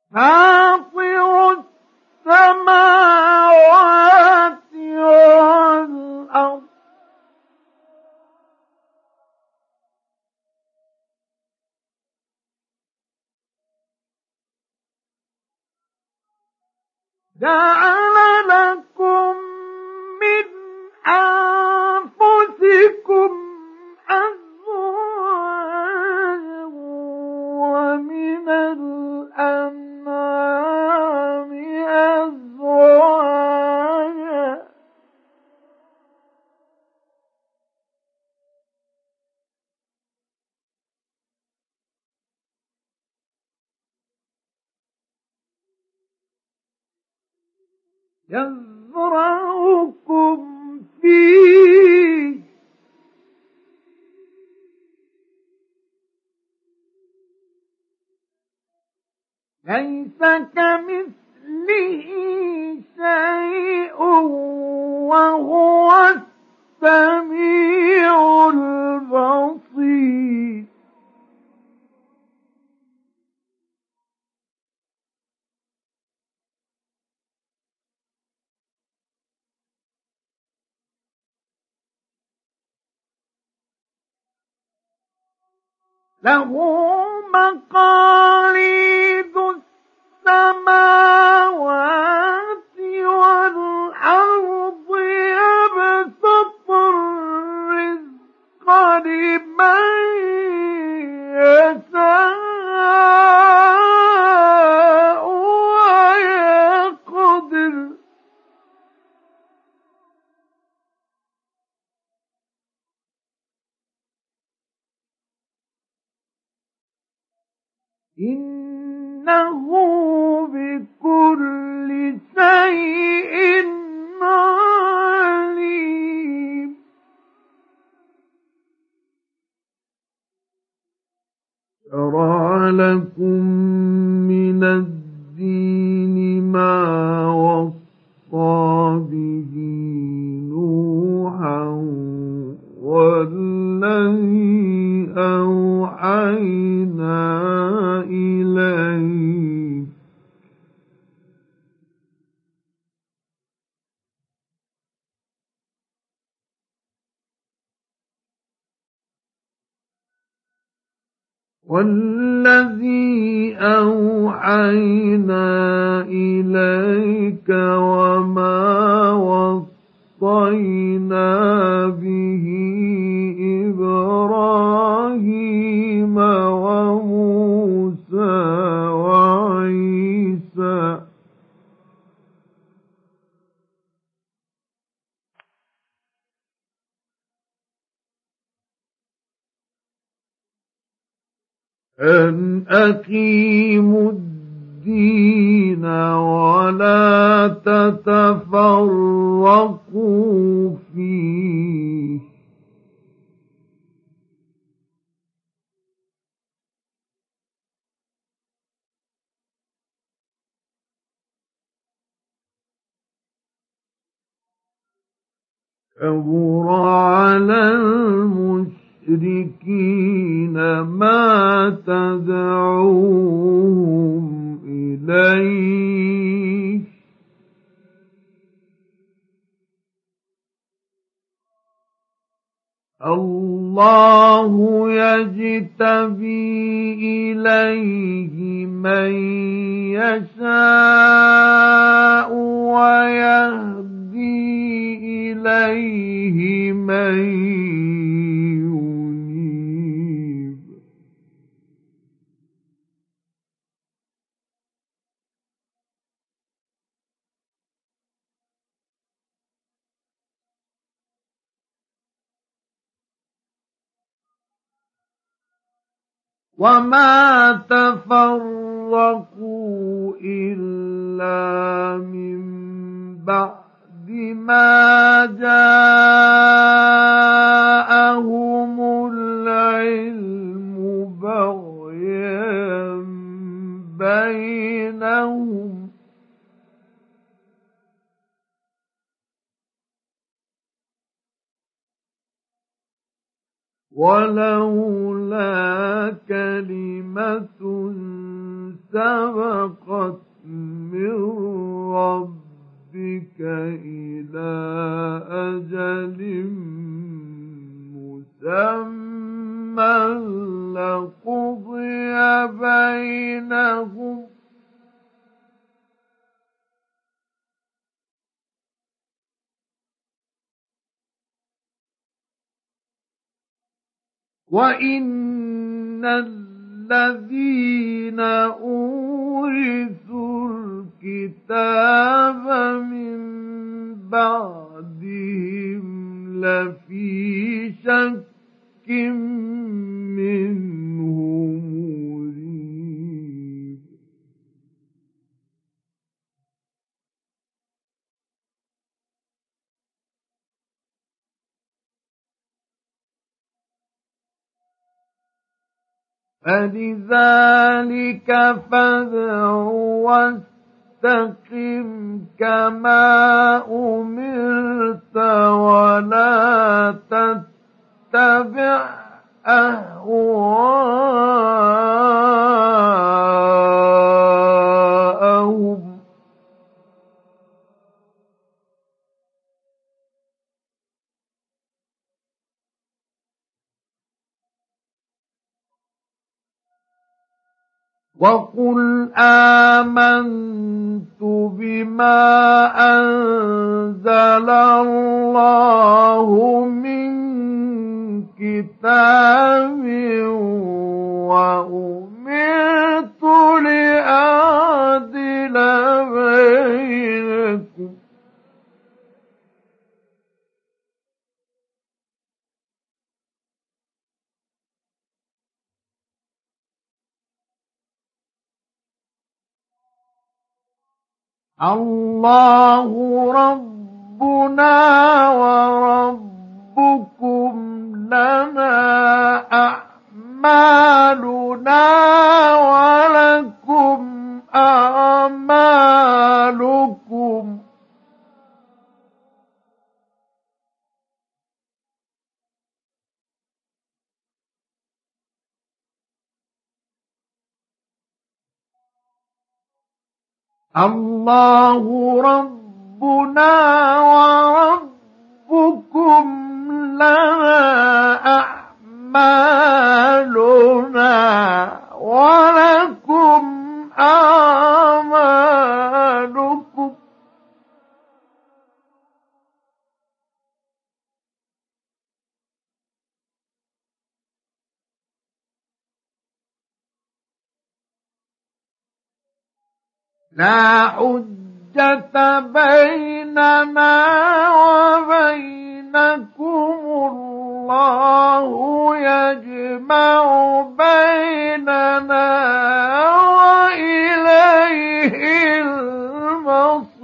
فاطر السماوات والأرض جعل لكم من أنفسكم أزواجا ومن الأنعام أزواجا يزرعكم فيه ليس كمثله شيء وهو السميع البصير له مقاليد السماوات والأرض يبسط الرزق لمن يشاء ويقدر إنه بكل شيء عليم شرع لكم من الدين ما وصى به نوحا والذي أوحينا إليه وما وصينا به إبراهيم وموسى وعيسى أن أقيموا الدين ولا تتفرقوا فيه كبر على المشركين ما تدعوهم إليه الله يجتبي إليه من يشاء ويهدي إليه من ينيب وما تفرقوا إلا من بعد ما جاءهم العلم بغيا بينهم ولولا كلمة سبقت من ربك إلى أجل مسمى لقضي بينهم وإن الذين أورثوا الكتاب من بعدهم لفي شك منه مريب فلذلك فادع واستقم كما أمرت ولا تتبع أهواءهم وقل آمنت بما أنزل الله من كتاب وأمرت لأعدل بينكم الله ربنا وربكم لنا أعمالنا ولكم أعمالكم الله ربنا وربكم لنا أعمالنا ولكم أعمالكم لا حجة بيننا وبينكم الله يجمع بيننا وإليه المصير